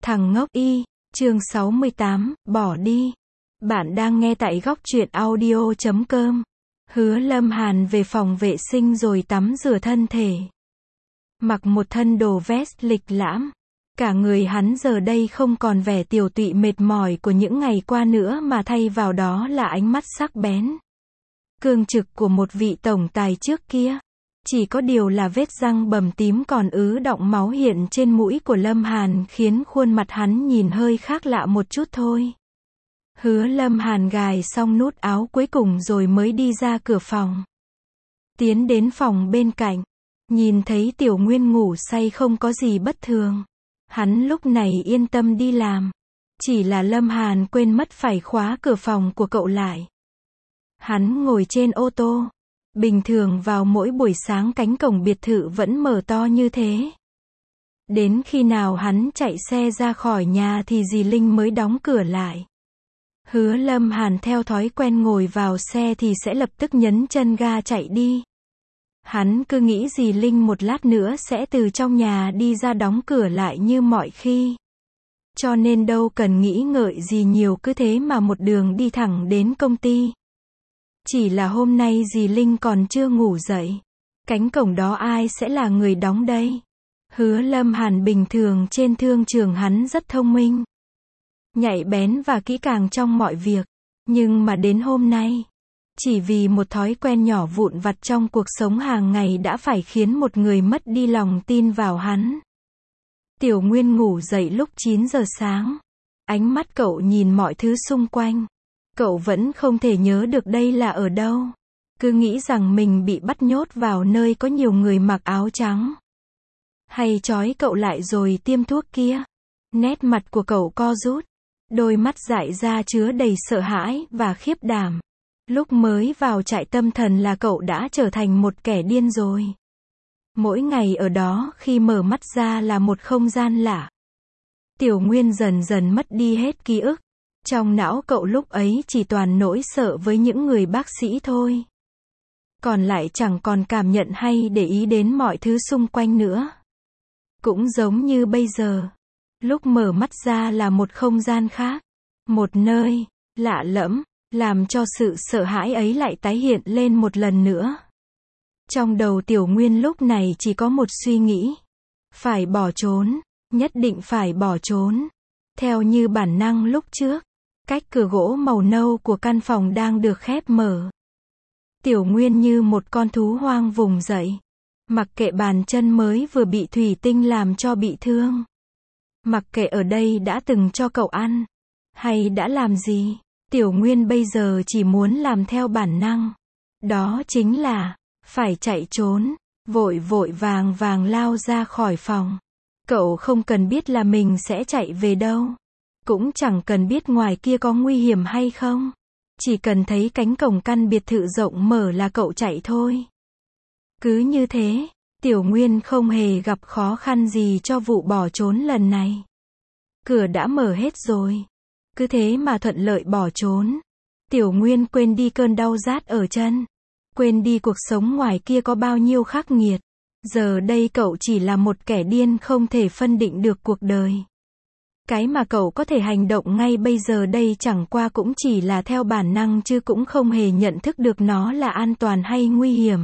Thằng ngốc y, chương 68, bỏ đi. Bạn đang nghe tại góc truyện audio.com. Hứa Lâm Hàn về phòng vệ sinh rồi tắm rửa thân thể. Mặc một thân đồ vest lịch lãm. Cả người hắn giờ đây không còn vẻ tiều tụy mệt mỏi của những ngày qua nữa mà thay vào đó là ánh mắt sắc bén, cương trực của một vị tổng tài trước kia. Chỉ có điều là vết răng bầm tím còn ứ đọng máu hiện trên mũi của Lâm Hàn khiến khuôn mặt hắn nhìn hơi khác lạ một chút thôi. Hứa Lâm Hàn gài xong nút áo cuối cùng rồi mới đi ra cửa phòng. Tiến đến phòng bên cạnh, nhìn thấy Tiểu Nguyên ngủ say không có gì bất thường. Hắn lúc này yên tâm đi làm. Chỉ là Lâm Hàn quên mất phải khóa cửa phòng của cậu lại. Hắn ngồi trên ô tô. Bình thường vào mỗi buổi sáng cánh cổng biệt thự vẫn mở to như thế. Đến khi nào hắn chạy xe ra khỏi nhà thì dì Linh mới đóng cửa lại. Hứa Lâm Hàn theo thói quen ngồi vào xe thì sẽ lập tức nhấn chân ga chạy đi. Hắn cứ nghĩ dì Linh một lát nữa sẽ từ trong nhà đi ra đóng cửa lại như mọi khi. Cho nên đâu cần nghĩ ngợi gì nhiều, cứ thế mà một đường đi thẳng đến công ty. Chỉ là hôm nay dì Linh còn chưa ngủ dậy. Cánh cổng đó ai sẽ là người đóng đây? Hứa Lâm Hàn bình thường trên thương trường hắn rất thông minh, nhạy bén và kỹ càng trong mọi việc. Nhưng mà đến hôm nay, chỉ vì một thói quen nhỏ vụn vặt trong cuộc sống hàng ngày đã phải khiến một người mất đi lòng tin vào hắn. Tiểu Nguyên ngủ dậy lúc 9 giờ sáng. Ánh mắt cậu nhìn mọi thứ xung quanh. Cậu vẫn không thể nhớ được đây là ở đâu. Cứ nghĩ rằng mình bị bắt nhốt vào nơi có nhiều người mặc áo trắng. Hay trói cậu lại rồi tiêm thuốc kia. Nét mặt của cậu co rút. Đôi mắt dại ra chứa đầy sợ hãi và khiếp đảm. Lúc mới vào trại tâm thần là cậu đã trở thành một kẻ điên rồi. Mỗi ngày ở đó khi mở mắt ra là một không gian lạ. Tiểu Nguyên dần dần mất đi hết ký ức. Trong não cậu lúc ấy chỉ toàn nỗi sợ với những người bác sĩ thôi. Còn lại chẳng còn cảm nhận hay để ý đến mọi thứ xung quanh nữa. Cũng giống như bây giờ. Lúc mở mắt ra là một không gian khác. Một nơi lạ lẫm, làm cho sự sợ hãi ấy lại tái hiện lên một lần nữa. Trong đầu Tiểu Nguyên lúc này chỉ có một suy nghĩ. Phải bỏ trốn, nhất định phải bỏ trốn. Theo như bản năng lúc trước, cách cửa gỗ màu nâu của căn phòng đang được khép mở. Tiểu Nguyên như một con thú hoang vùng dậy. Mặc kệ bàn chân mới vừa bị thủy tinh làm cho bị thương. Mặc kệ ở đây đã từng cho cậu ăn, hay đã làm gì, Tiểu Nguyên bây giờ chỉ muốn làm theo bản năng. Đó chính là phải chạy trốn. Vội vội vàng vàng lao ra khỏi phòng. Cậu không cần biết là mình sẽ chạy về đâu. Cũng chẳng cần biết ngoài kia có nguy hiểm hay không. Chỉ cần thấy cánh cổng căn biệt thự rộng mở là cậu chạy thôi. Cứ như thế, Tiểu Nguyên không hề gặp khó khăn gì cho vụ bỏ trốn lần này. Cửa đã mở hết rồi. Cứ thế mà thuận lợi bỏ trốn. Tiểu Nguyên quên đi cơn đau rát ở chân. Quên đi cuộc sống ngoài kia có bao nhiêu khắc nghiệt. Giờ đây cậu chỉ là một kẻ điên không thể phân định được cuộc đời. Cái mà cậu có thể hành động ngay bây giờ đây chẳng qua cũng chỉ là theo bản năng chứ cũng không hề nhận thức được nó là an toàn hay nguy hiểm.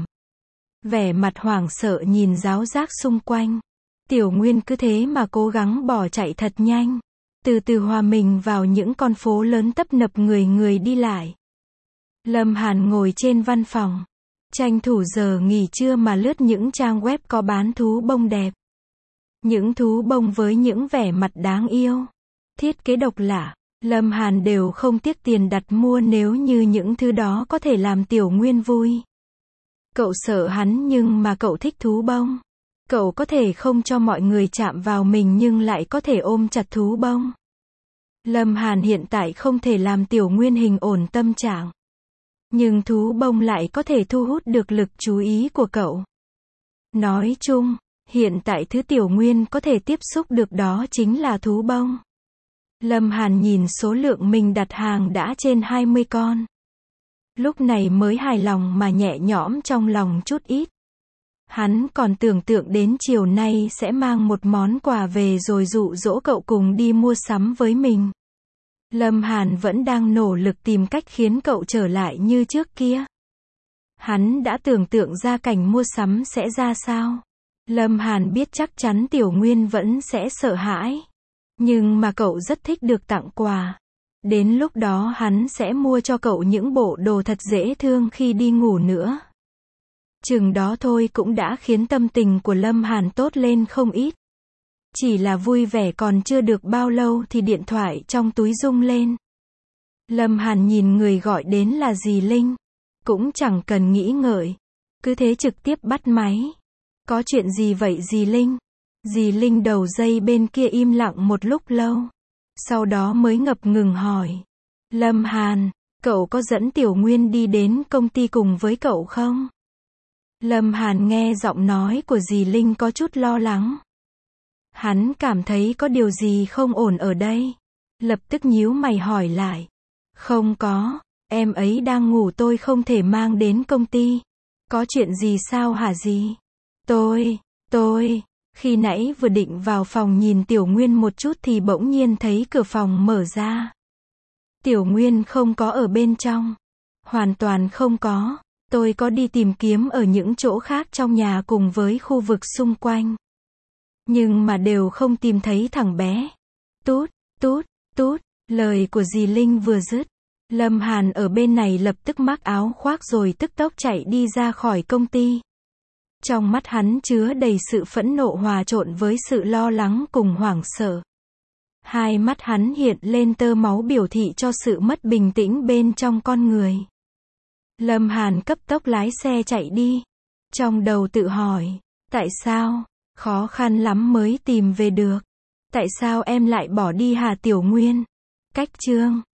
Vẻ mặt hoảng sợ nhìn ráo rác xung quanh. Tiểu Nguyên cứ thế mà cố gắng bỏ chạy thật nhanh. Từ từ hòa mình vào những con phố lớn tấp nập người đi lại. Lâm Hàn ngồi trên văn phòng. Tranh thủ giờ nghỉ trưa mà lướt những trang web có bán thú bông đẹp. Những thú bông với những vẻ mặt đáng yêu, thiết kế độc lạ, Lâm Hàn đều không tiếc tiền đặt mua nếu như những thứ đó có thể làm Tiểu Nguyên vui. Cậu sợ hắn nhưng mà cậu thích thú bông. Cậu có thể không cho mọi người chạm vào mình nhưng lại có thể ôm chặt thú bông. Lâm Hàn hiện tại không thể làm Tiểu Nguyên hình ổn tâm trạng. Nhưng thú bông lại có thể thu hút được lực chú ý của cậu. Nói chung, hiện tại thứ Tiểu Nguyên có thể tiếp xúc được đó chính là thú bông. Lâm Hàn nhìn số lượng mình đặt hàng đã trên 20 con. Lúc này mới hài lòng mà nhẹ nhõm trong lòng chút ít. Hắn còn tưởng tượng đến chiều nay sẽ mang một món quà về rồi dụ dỗ cậu cùng đi mua sắm với mình. Lâm Hàn vẫn đang nỗ lực tìm cách khiến cậu trở lại như trước kia. Hắn đã tưởng tượng ra cảnh mua sắm sẽ ra sao. Lâm Hàn biết chắc chắn Tiểu Nguyên vẫn sẽ sợ hãi. Nhưng mà cậu rất thích được tặng quà. Đến lúc đó hắn sẽ mua cho cậu những bộ đồ thật dễ thương khi đi ngủ nữa. Chừng đó thôi cũng đã khiến tâm tình của Lâm Hàn tốt lên không ít. Chỉ là vui vẻ còn chưa được bao lâu thì điện thoại trong túi rung lên. Lâm Hàn nhìn người gọi đến là dì Linh. Cũng chẳng cần nghĩ ngợi. Cứ thế trực tiếp bắt máy. Có chuyện gì vậy dì Linh? Dì Linh đầu dây bên kia im lặng một lúc lâu. Sau đó mới ngập ngừng hỏi. Lâm Hàn, cậu có dẫn Tiểu Nguyên đi đến công ty cùng với cậu không? Lâm Hàn nghe giọng nói của dì Linh có chút lo lắng. Hắn cảm thấy có điều gì không ổn ở đây. Lập tức nhíu mày hỏi lại. Không có, em ấy đang ngủ tôi không thể mang đến công ty. Có chuyện gì sao hả dì? Tôi, khi nãy vừa định vào phòng nhìn Tiểu Nguyên một chút thì bỗng nhiên thấy cửa phòng mở ra. Tiểu Nguyên không có ở bên trong. Hoàn toàn không có. Tôi có đi tìm kiếm ở những chỗ khác trong nhà cùng với khu vực xung quanh. Nhưng mà đều không tìm thấy thằng bé. Tút, lời của dì Linh vừa dứt. Lâm Hàn ở bên này lập tức mắc áo khoác rồi tức tốc chạy đi ra khỏi công ty. Trong mắt hắn chứa đầy sự phẫn nộ hòa trộn với sự lo lắng cùng hoảng sợ. Hai mắt hắn hiện lên tơ máu biểu thị cho sự mất bình tĩnh bên trong con người. Lâm Hàn cấp tốc lái xe chạy đi. Trong đầu tự hỏi, tại sao? Khó khăn lắm mới tìm về được. Tại sao em lại bỏ đi hả Tiểu Nguyên? Cách chương